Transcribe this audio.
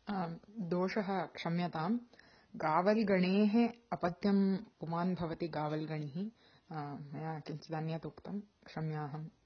दोषः क्षम्यताम्। गावल्गणेः अपत्यं पुमान् भवति गावल्गणिः। मया किञ्चिदन्यत् उक्तं, क्षम्याहम्।